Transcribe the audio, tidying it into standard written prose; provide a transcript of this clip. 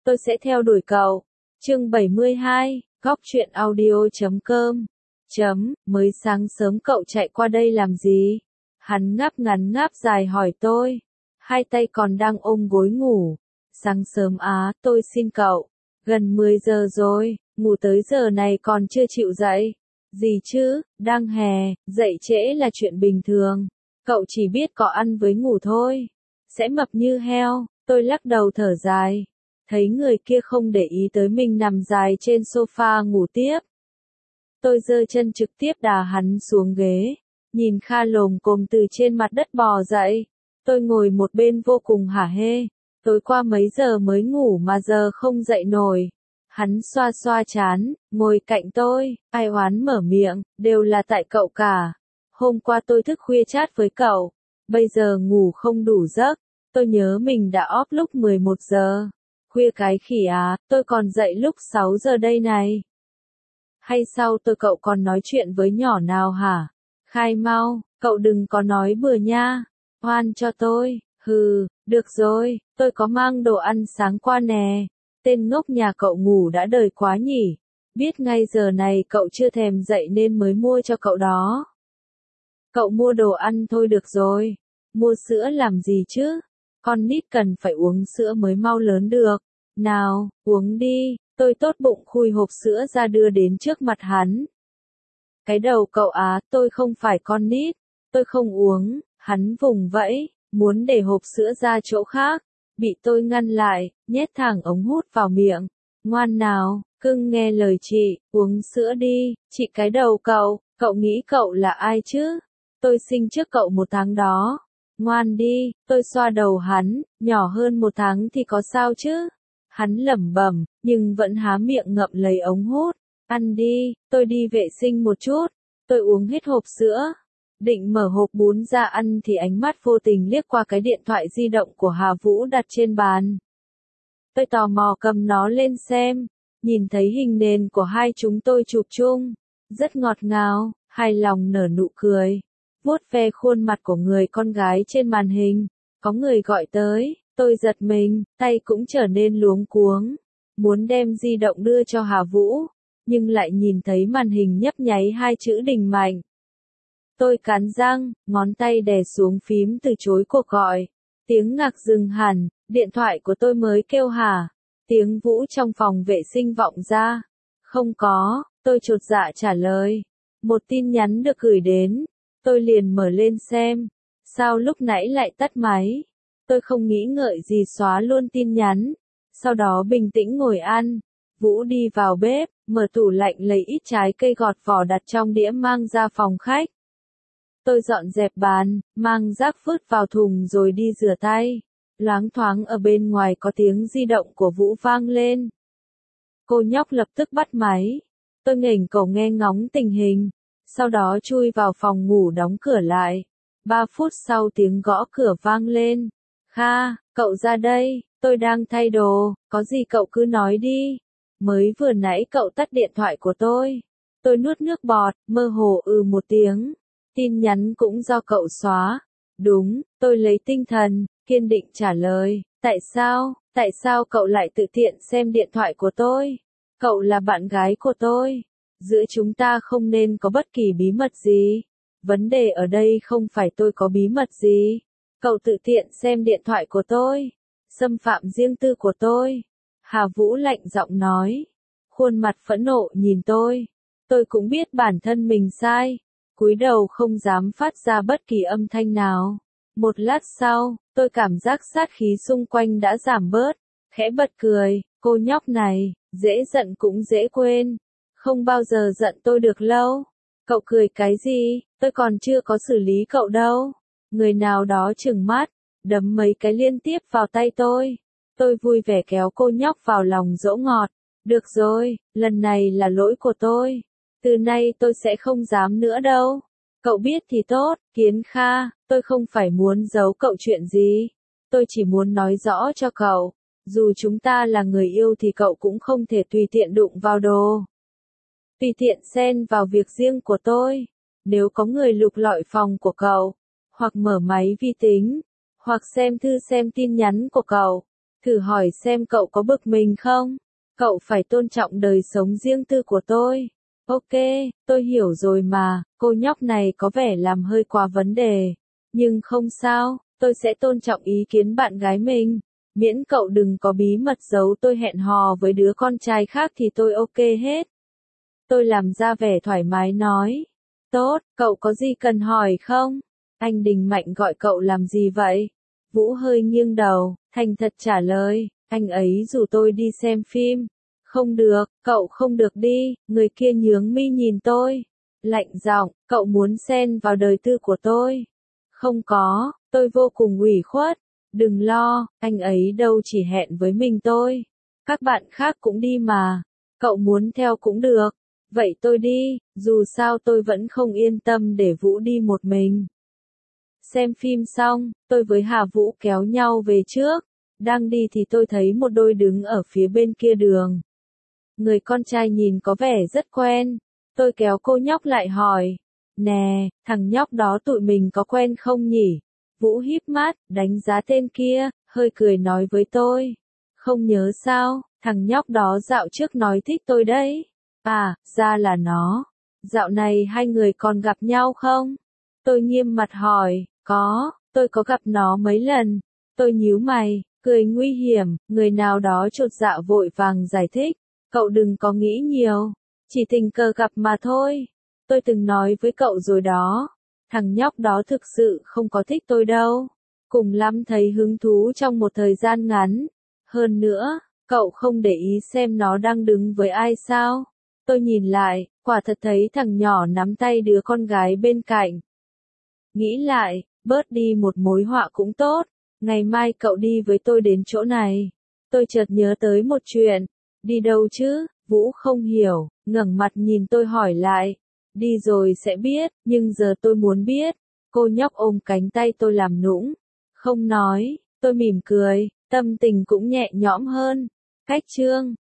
tôi sẽ theo đuổi cậu. Chương 72, Góc truyện audio.com. Mới sáng sớm cậu chạy qua đây làm gì? Hắn ngáp ngắn ngáp dài hỏi tôi. Hai tay còn đang ôm gối ngủ. Sáng sớm á, tôi xin cậu. Gần 10 giờ rồi, ngủ tới giờ này còn chưa chịu dậy. Gì chứ, đang hè, dậy trễ là chuyện bình thường. Cậu chỉ biết có ăn với ngủ thôi. Sẽ mập như heo, tôi lắc đầu thở dài. Thấy người kia không để ý tới mình nằm dài trên sofa ngủ tiếp. Tôi giơ chân trực tiếp đá hắn xuống ghế. Nhìn Kha lồm cồm từ trên mặt đất bò dậy. Tôi ngồi một bên vô cùng hả hê. Tối qua mấy giờ mới ngủ mà giờ không dậy nổi. Hắn xoa xoa trán, ngồi cạnh tôi, ai oán mở miệng, đều là tại cậu cả. Hôm qua tôi thức khuya chat với cậu, bây giờ ngủ không đủ giấc. Tôi nhớ mình đã off lúc 11 giờ. Khuya cái khỉ á, tôi còn dậy lúc 6 giờ đây này. Hay sao tôi cậu còn nói chuyện với nhỏ nào hả? Khai mau, cậu đừng có nói bừa nha. Oan cho tôi, hừ, được rồi, tôi có mang đồ ăn sáng qua nè. Tên ngốc nhà cậu ngủ đã đời quá nhỉ. Biết ngay giờ này cậu chưa thèm dậy nên mới mua cho cậu đó. Cậu mua đồ ăn thôi được rồi. Mua sữa làm gì chứ? Con nít cần phải uống sữa mới mau lớn được. Nào, uống đi. Tôi tốt bụng khui hộp sữa ra đưa đến trước mặt hắn. Cái đầu cậu á, tôi không phải con nít. Tôi không uống. Hắn vùng vẫy, muốn để hộp sữa ra chỗ khác. Bị tôi ngăn lại, nhét thẳng ống hút vào miệng. Ngoan nào, cưng nghe lời chị, uống sữa đi. Chị cái đầu cậu nghĩ cậu là ai chứ? Tôi sinh trước cậu 1 tháng đó. Ngoan đi, tôi xoa đầu hắn, nhỏ hơn 1 tháng thì có sao chứ? Hắn lẩm bẩm, nhưng vẫn há miệng ngậm lấy ống hút. Ăn đi, tôi đi vệ sinh một chút. Tôi uống hết hộp sữa. Định mở hộp bún ra ăn thì ánh mắt vô tình liếc qua cái điện thoại di động của Hà Vũ đặt trên bàn. Tôi tò mò cầm nó lên xem. Nhìn thấy hình nền của hai chúng tôi chụp chung. Rất ngọt ngào, hài lòng nở nụ cười. Vuốt ve khuôn mặt của người con gái trên màn hình. Có người gọi tới, tôi giật mình, tay cũng trở nên luống cuống. Muốn đem di động đưa cho Hà Vũ, nhưng lại nhìn thấy màn hình nhấp nháy 2 chữ Đình Mạnh. Tôi cắn răng, ngón tay đè xuống phím từ chối cuộc gọi. Tiếng ngạc dừng hẳn, điện thoại của tôi mới kêu hả. Tiếng Vũ trong phòng vệ sinh vọng ra. Không có, tôi chột dạ trả lời. Một tin nhắn được gửi đến. Tôi liền mở lên xem. Sao lúc nãy lại tắt máy? Tôi không nghĩ ngợi gì xóa luôn tin nhắn. Sau đó bình tĩnh ngồi ăn. Vũ đi vào bếp, mở tủ lạnh lấy ít trái cây gọt vỏ đặt trong đĩa mang ra phòng khách. Tôi dọn dẹp bàn, mang rác vứt vào thùng rồi đi rửa tay. Loáng thoáng ở bên ngoài có tiếng di động của Vũ vang lên. Cô nhóc lập tức bắt máy. Tôi nghềnh cổ nghe ngóng tình hình. Sau đó chui vào phòng ngủ đóng cửa lại. 3 phút sau tiếng gõ cửa vang lên. Kha, cậu ra đây, tôi đang thay đồ, có gì cậu cứ nói đi. Mới vừa nãy cậu tắt điện thoại của tôi. Tôi nuốt nước bọt, mơ hồ một tiếng. Tin nhắn cũng do cậu xóa. Đúng, tôi lấy tinh thần, kiên định trả lời. Tại sao cậu lại tự tiện xem điện thoại của tôi? Cậu là bạn gái của tôi. Giữa chúng ta không nên có bất kỳ bí mật gì. Vấn đề ở đây không phải tôi có bí mật gì. Cậu tự tiện xem điện thoại của tôi. Xâm phạm riêng tư của tôi. Hà Vũ lạnh giọng nói. Khuôn mặt phẫn nộ nhìn tôi. Tôi cũng biết bản thân mình sai. Cúi đầu không dám phát ra bất kỳ âm thanh nào. Một lát sau, tôi cảm giác sát khí xung quanh đã giảm bớt. Khẽ bật cười, cô nhóc này, dễ giận cũng dễ quên. Không bao giờ giận tôi được lâu. Cậu cười cái gì, tôi còn chưa có xử lý cậu đâu. Người nào đó trừng mắt, đấm mấy cái liên tiếp vào tay tôi. Tôi vui vẻ kéo cô nhóc vào lòng dỗ ngọt. Được rồi, lần này là lỗi của tôi. Từ nay tôi sẽ không dám nữa đâu. Cậu biết thì tốt, Kiến Kha, tôi không phải muốn giấu cậu chuyện gì. Tôi chỉ muốn nói rõ cho cậu. Dù chúng ta là người yêu thì cậu cũng không thể tùy tiện đụng vào đồ. Tùy tiện xen vào việc riêng của tôi. Nếu có người lục lọi phòng của cậu, hoặc mở máy vi tính, hoặc xem thư xem tin nhắn của cậu, Thử hỏi xem cậu có bực mình không? Cậu phải tôn trọng đời sống riêng tư của tôi. Ok, tôi hiểu rồi mà, cô nhóc này có vẻ làm hơi quá vấn đề. Nhưng không sao, tôi sẽ tôn trọng ý kiến bạn gái mình. Miễn cậu đừng có bí mật giấu tôi hẹn hò với đứa con trai khác thì tôi ok hết. Tôi làm ra vẻ thoải mái nói. Tốt, cậu có gì cần hỏi không? Anh Đình Mạnh gọi cậu làm gì vậy? Vũ hơi nghiêng đầu, thành thật trả lời, anh ấy rủ tôi đi xem phim. Không được, cậu không được đi, người kia nhướng mi nhìn tôi. Lạnh giọng, cậu muốn xen vào đời tư của tôi. Không có, tôi vô cùng ủy khuất. Đừng lo, anh ấy đâu chỉ hẹn với mình tôi. Các bạn khác cũng đi mà. Cậu muốn theo cũng được. Vậy tôi đi, dù sao tôi vẫn không yên tâm để Vũ đi một mình. Xem phim xong, tôi với Hà Vũ kéo nhau về trước. Đang đi thì tôi thấy một đôi đứng ở phía bên kia đường. Người con trai nhìn có vẻ rất quen. Tôi kéo cô nhóc lại hỏi. Nè, thằng nhóc đó tụi mình có quen không nhỉ? Vũ híp mắt, đánh giá tên kia, hơi cười nói với tôi. Không nhớ sao, thằng nhóc đó dạo trước nói thích tôi đấy. À, ra là nó. Dạo này hai người còn gặp nhau không? Tôi nghiêm mặt hỏi, có, tôi có gặp nó mấy lần. Tôi nhíu mày, cười nguy hiểm, người nào đó chột dạ vội vàng giải thích. Cậu đừng có nghĩ nhiều, chỉ tình cờ gặp mà thôi. Tôi từng nói với cậu rồi đó, thằng nhóc đó thực sự không có thích tôi đâu. Cùng lắm thấy hứng thú trong một thời gian ngắn. Hơn nữa, cậu không để ý xem nó đang đứng với ai sao? Tôi nhìn lại, quả thật thấy thằng nhỏ nắm tay đứa con gái bên cạnh. Nghĩ lại, bớt đi một mối họa cũng tốt. Ngày mai cậu đi với tôi đến chỗ này. Tôi chợt nhớ tới một chuyện. Đi đâu chứ? Vũ không hiểu, ngẩng mặt nhìn tôi hỏi lại. Đi rồi sẽ biết, nhưng giờ tôi muốn biết. Cô nhóc ôm cánh tay tôi làm nũng. Không nói, tôi mỉm cười, tâm tình cũng nhẹ nhõm hơn. Cách chương